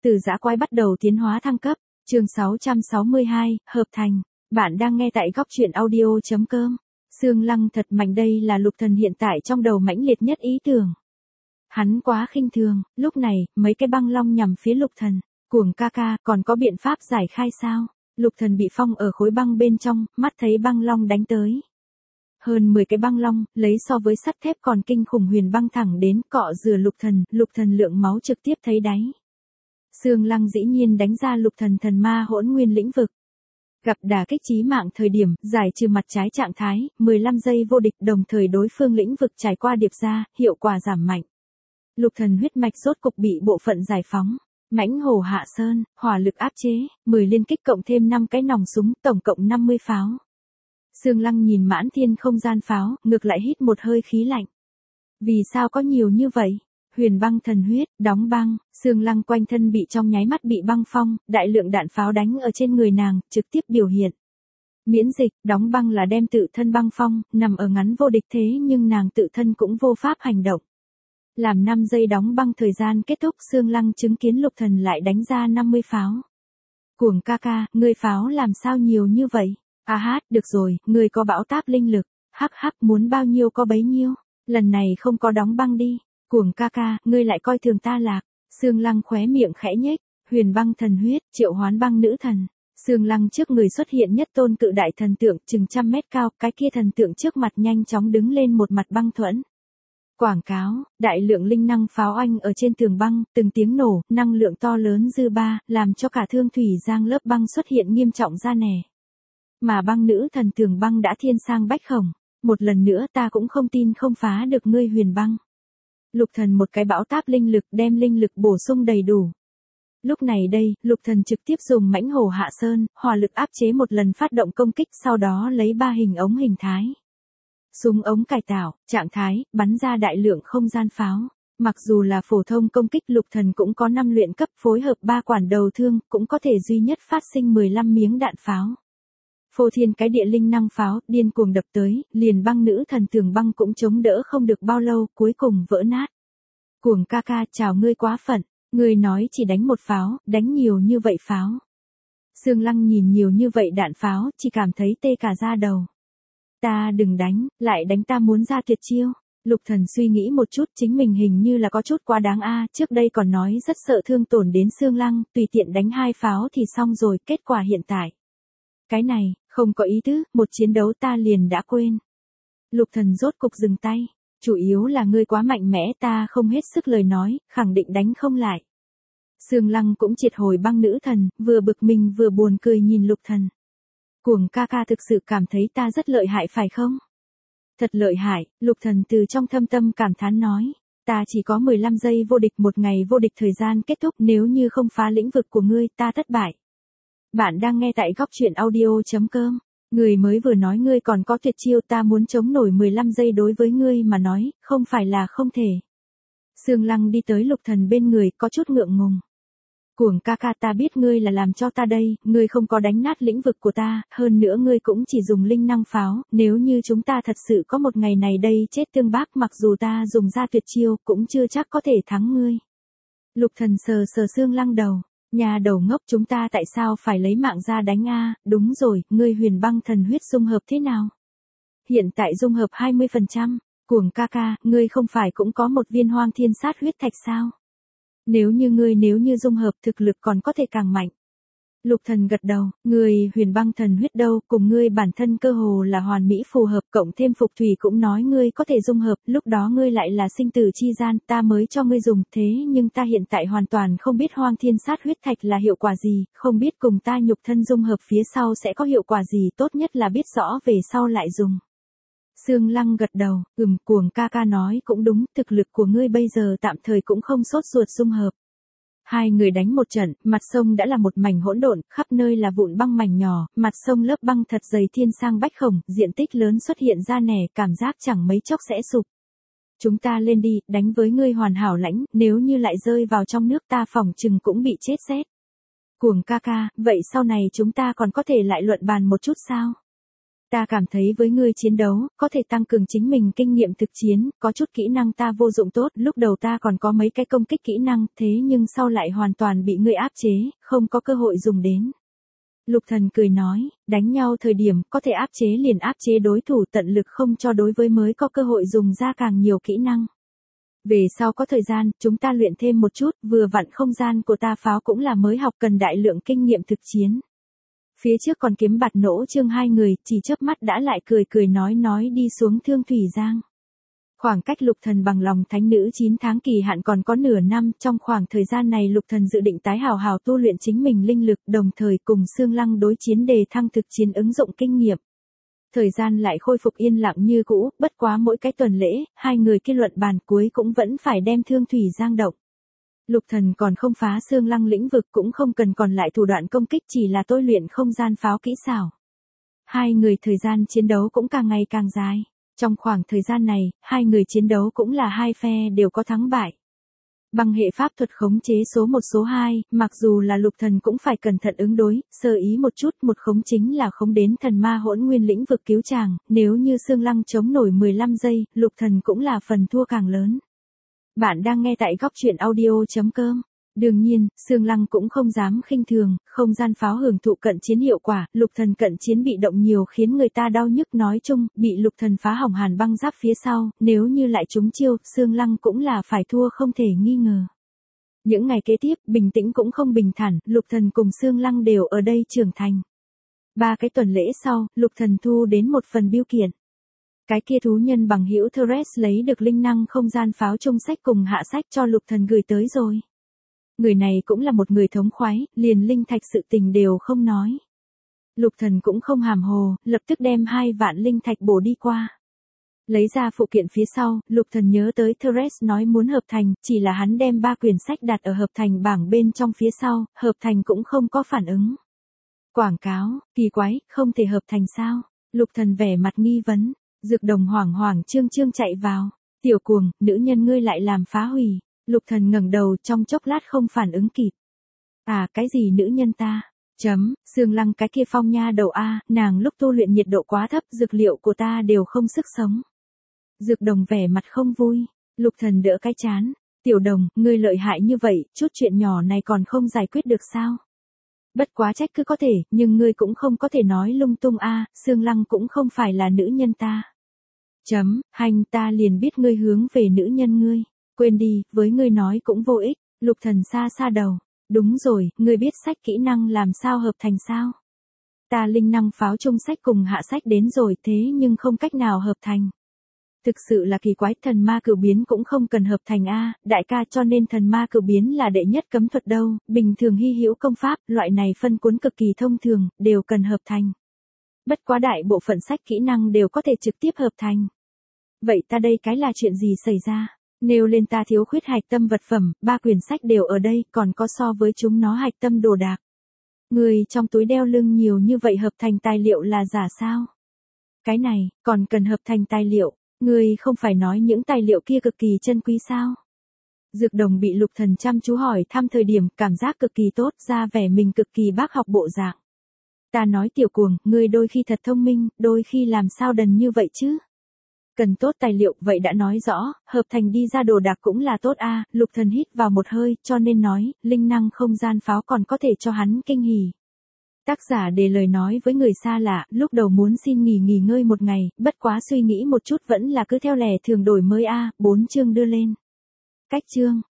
Từ dã quái bắt đầu tiến hóa thăng cấp, chương 662, hợp thành. Bạn đang nghe tại góc truyện audio.com. Xương Lăng thật mạnh, đây là Lục Thần hiện tại trong đầu mãnh liệt nhất ý tưởng. Hắn quá khinh thường, lúc này, mấy cái băng long nhằm phía Lục Thần. Cuồng ca ca, còn có biện pháp giải khai sao? Lục Thần bị phong ở khối băng bên trong, mắt thấy băng long đánh tới. Hơn 10 cái băng long, lấy so với sắt thép còn kinh khủng huyền băng thẳng đến cọ rửa Lục Thần lượng máu trực tiếp thấy đáy. Xương Lăng dĩ nhiên đánh ra Lục Thần thần ma hỗn nguyên lĩnh vực. Gặp đả kích chí mạng thời điểm, giải trừ mặt trái trạng thái, 15 giây vô địch đồng thời đối phương lĩnh vực trải qua điệp ra, hiệu quả giảm mạnh. Lục Thần huyết mạch rốt cục bị bộ phận giải phóng. Mãnh hổ hạ sơn, hỏa lực áp chế, 10 liên kích cộng thêm 5 cái nòng súng, tổng cộng 50 pháo. Xương Lăng nhìn mãn thiên không gian pháo, ngược lại hít một hơi khí lạnh. Vì sao có nhiều như vậy? Huyền băng thần huyết, đóng băng, Xương Lăng quanh thân bị trong nháy mắt bị băng phong, đại lượng đạn pháo đánh ở trên người nàng, trực tiếp biểu hiện. Miễn dịch, đóng băng là đem tự thân băng phong, nằm ở ngắn vô địch thế nhưng nàng tự thân cũng vô pháp hành động. Làm 5 giây đóng băng thời gian kết thúc, Xương Lăng chứng kiến Lục Thần lại đánh ra 50 pháo. Cuồng ca ca, ngươi pháo làm sao nhiều như vậy? À hát, được rồi, ngươi có bão táp linh lực, hắc hắc, muốn bao nhiêu có bấy nhiêu, lần này không có đóng băng đi. Cuồng ca ca, ngươi lại coi thường ta lạc. Xương Lăng khóe miệng khẽ nhếch, huyền băng thần huyết, triệu hoán băng nữ thần. Xương Lăng trước người xuất hiện nhất tôn cự đại thần tượng chừng trăm mét cao, cái kia thần tượng trước mặt nhanh chóng đứng lên một mặt băng thuẫn. Quảng cáo, đại lượng linh năng pháo oanh ở trên tường băng, từng tiếng nổ, năng lượng to lớn dư ba, làm cho cả thương thủy giang lớp băng xuất hiện nghiêm trọng ra nẻ. Mà băng nữ thần tường băng đã thiên sang bách khổng, một lần nữa ta cũng không tin không phá được ngươi huyền băng. Lục Thần một cái bão táp linh lực đem linh lực bổ sung đầy đủ. Lúc này đây, Lục Thần trực tiếp dùng mãnh hổ hạ sơn, hỏa lực áp chế một lần phát động công kích, sau đó lấy 3 hình ống hình thái. Súng ống cải tạo, trạng thái, bắn ra đại lượng không gian pháo. Mặc dù là phổ thông công kích, Lục Thần cũng có 5 luyện cấp phối hợp 3 quản đầu thương, cũng có thể duy nhất phát sinh 15 miếng đạn pháo. Phô thiên cái địa linh năng pháo, điên cuồng đập tới, liền băng nữ thần tường băng cũng chống đỡ không được bao lâu, cuối cùng vỡ nát. Cuồng ca ca, chào ngươi quá phận, ngươi nói chỉ đánh một pháo, đánh nhiều như vậy pháo. Xương Lăng nhìn nhiều như vậy đạn pháo, chỉ cảm thấy tê cả da đầu. Ta đừng đánh, lại đánh ta muốn ra tuyệt chiêu. Lục Thần suy nghĩ một chút, chính mình hình như là có chút quá đáng a, trước đây còn nói rất sợ thương tổn đến Xương Lăng, tùy tiện đánh 2 pháo thì xong rồi, kết quả hiện tại. Cái này, không có ý tứ, một chiến đấu ta liền đã quên. Lục Thần rốt cục dừng tay, chủ yếu là ngươi quá mạnh mẽ, ta không hết sức lời nói, khẳng định đánh không lại. Xương Lăng cũng triệt hồi băng nữ thần, vừa bực mình vừa buồn cười nhìn Lục Thần. Cuồng ca ca thực sự cảm thấy ta rất lợi hại phải không? Thật lợi hại, Lục Thần từ trong thâm tâm cảm thán nói. Ta chỉ có 15 giây vô địch, một ngày vô địch thời gian kết thúc, nếu như không phá lĩnh vực của ngươi, ta thất bại. Bạn đang nghe tại góc truyện audio.com. Người mới vừa nói ngươi còn có tuyệt chiêu, ta muốn chống nổi 15 giây đối với ngươi mà nói, không phải là không thể. Xương Lăng đi tới Lục Thần bên người, có chút ngượng ngùng. Cuồng ca ca, ta biết ngươi là làm cho ta đây, ngươi không có đánh nát lĩnh vực của ta, hơn nữa ngươi cũng chỉ dùng linh năng pháo, nếu như chúng ta thật sự có một ngày này đây chết tương bác, mặc dù ta dùng ra tuyệt chiêu, cũng chưa chắc có thể thắng ngươi. Lục Thần sờ sờ Xương Lăng đầu. Nhà đầu ngốc, chúng ta tại sao phải lấy mạng ra đánh a? Đúng rồi, ngươi huyền băng thần huyết dung hợp thế nào? Hiện tại dung hợp 20%, cuồng ca ca, ngươi không phải cũng có một viên hoang thiên sát huyết thạch sao? Nếu như dung hợp thực lực còn có thể càng mạnh. Lục Thần gật đầu, ngươi huyền băng thần huyết đâu, cùng ngươi bản thân cơ hồ là hoàn mỹ phù hợp, cộng thêm Phục Thủy cũng nói ngươi có thể dung hợp, lúc đó ngươi lại là sinh tử chi gian, ta mới cho ngươi dùng, thế nhưng ta hiện tại hoàn toàn không biết hoang thiên sát huyết thạch là hiệu quả gì, không biết cùng ta nhục thân dung hợp phía sau sẽ có hiệu quả gì, tốt nhất là biết rõ về sau lại dùng. Xương Lăng gật đầu, cuồng ca ca nói cũng đúng, thực lực của ngươi bây giờ tạm thời cũng không sốt ruột dung hợp. Hai người đánh một trận, mặt sông đã là một mảnh hỗn độn, khắp nơi là vụn băng mảnh nhỏ, mặt sông lớp băng thật dày thiên sang bách khổng, diện tích lớn xuất hiện ra nẻ, cảm giác chẳng mấy chốc sẽ sụp. Chúng ta lên đi, đánh với ngươi hoàn hảo lãnh, nếu như lại rơi vào trong nước ta phỏng chừng cũng bị chết rét. Cuồng ca ca, vậy sau này chúng ta còn có thể lại luận bàn một chút sao? Ta cảm thấy với ngươi chiến đấu, có thể tăng cường chính mình kinh nghiệm thực chiến, có chút kỹ năng ta vô dụng tốt, lúc đầu ta còn có mấy cái công kích kỹ năng, thế nhưng sau lại hoàn toàn bị ngươi áp chế, không có cơ hội dùng đến. Lục Thần cười nói, đánh nhau thời điểm có thể áp chế liền áp chế đối thủ, tận lực không cho đối với mới có cơ hội dùng ra càng nhiều kỹ năng. Về sau có thời gian, chúng ta luyện thêm một chút, vừa vặn không gian của ta pháo cũng là mới học cần đại lượng kinh nghiệm thực chiến. Phía trước còn kiếm bạt nỗ chương hai người, chỉ chớp mắt đã lại cười nói đi xuống Thương Thủy Giang. Khoảng cách Lục Thần bằng lòng thánh nữ 9 tháng kỳ hạn còn có nửa năm, trong khoảng thời gian này Lục Thần dự định tái hào hào tu luyện chính mình linh lực, đồng thời cùng Xương Lăng đối chiến đề thăng thực chiến ứng dụng kinh nghiệm. Thời gian lại khôi phục yên lặng như cũ, bất quá mỗi cái tuần lễ, hai người kia luận bàn cuối cũng vẫn phải đem Thương Thủy Giang động. Lục Thần còn không phá Xương Lăng lĩnh vực, cũng không cần còn lại thủ đoạn công kích, chỉ là tôi luyện không gian pháo kỹ xảo. Hai người thời gian chiến đấu cũng càng ngày càng dài. Trong khoảng thời gian này, hai người chiến đấu cũng là hai phe đều có thắng bại. Bằng hệ pháp thuật khống chế số 1 số 2, mặc dù là Lục Thần cũng phải cẩn thận ứng đối, sơ ý một chút, một khống chính là khống đến thần ma hỗn nguyên lĩnh vực cứu chàng, nếu như Xương Lăng chống nổi 15 giây, Lục Thần cũng là phần thua càng lớn. Bạn đang nghe tại góc truyện audio.com. Đương nhiên, Xương Lăng cũng không dám khinh thường, không gian pháo hưởng thụ cận chiến hiệu quả, Lục Thần cận chiến bị động nhiều khiến người ta đau nhức, nói chung, bị Lục Thần phá hỏng hàn băng giáp phía sau, nếu như lại trúng chiêu, Xương Lăng cũng là phải thua không thể nghi ngờ. Những ngày kế tiếp, bình tĩnh cũng không bình thản, Lục Thần cùng Xương Lăng đều ở đây trưởng thành. 3 cái tuần lễ sau, Lục Thần thu đến một phần bưu kiện. Cái kia thú nhân bằng hữu Thresh lấy được linh năng không gian pháo trung sách cùng hạ sách cho Lục Thần gửi tới rồi. Người này cũng là một người thống khoái, liền linh thạch sự tình đều không nói. Lục Thần cũng không hàm hồ, lập tức đem 2 vạn linh thạch bổ đi qua. Lấy ra phụ kiện phía sau, Lục Thần nhớ tới Thresh nói muốn hợp thành, chỉ là hắn đem 3 quyển sách đặt ở hợp thành bảng bên trong phía sau, hợp thành cũng không có phản ứng. Quảng cáo, kỳ quái, không thể hợp thành sao? Lục Thần vẻ mặt nghi vấn. Dược Đồng hoảng trương chạy vào. Tiểu cuồng, nữ nhân ngươi lại làm phá hủy. Lục Thần ngẩng đầu trong chốc lát không phản ứng kịp. À, cái gì nữ nhân ta? Xương Lăng cái kia phong nha đầu a, nàng lúc tu luyện nhiệt độ quá thấp, dược liệu của ta đều không sức sống. Dược Đồng vẻ mặt không vui. Lục Thần đỡ cái chán. Tiểu Đồng, ngươi lợi hại như vậy, chút chuyện nhỏ này còn không giải quyết được sao? Bất quá trách cứ có thể, nhưng ngươi cũng không có thể nói lung tung a, Xương Lăng cũng không phải là nữ nhân ta. Hành ta liền biết ngươi hướng về nữ nhân ngươi. Quên đi, với ngươi nói cũng vô ích. Lục Thần xa đầu. Đúng rồi, ngươi biết sách kỹ năng làm sao hợp thành sao? Ta linh năng pháo trung sách cùng hạ sách đến rồi, thế nhưng không cách nào hợp thành. Thực sự là kỳ quái, thần ma cửu biến cũng không cần hợp thành a, đại ca, cho nên thần ma cửu biến là đệ nhất cấm thuật đâu, bình thường hy hữu công pháp, loại này phân cuốn cực kỳ thông thường, đều cần hợp thành. Bất quá đại bộ phận sách kỹ năng đều có thể trực tiếp hợp thành. Vậy ta đây cái là chuyện gì xảy ra? Nêu lên ta thiếu khuyết hạch tâm vật phẩm, 3 quyển sách đều ở đây, còn có so với chúng nó hạch tâm đồ đạc. Người trong túi đeo lưng nhiều như vậy hợp thành tài liệu là giả sao? Cái này, còn cần hợp thành tài liệu, người không phải nói những tài liệu kia cực kỳ chân quý sao? Dược Đồng bị Lục Thần chăm chú hỏi thăm thời điểm, cảm giác cực kỳ tốt, ra vẻ mình cực kỳ bác học bộ dạng. Ta nói tiểu cuồng, ngươi đôi khi thật thông minh, đôi khi làm sao đần như vậy chứ? Cần tốt tài liệu, vậy đã nói rõ, hợp thành đi ra đồ đạc cũng là tốt a. Lục Thần hít vào một hơi, cho nên nói, linh năng không gian pháo còn có thể cho hắn kinh hỉ. Tác giả để lời nói với người xa lạ, lúc đầu muốn xin nghỉ ngơi một ngày, bất quá suy nghĩ một chút vẫn là cứ theo lẽ thường đổi mới a. 4 chương đưa lên. Cách chương.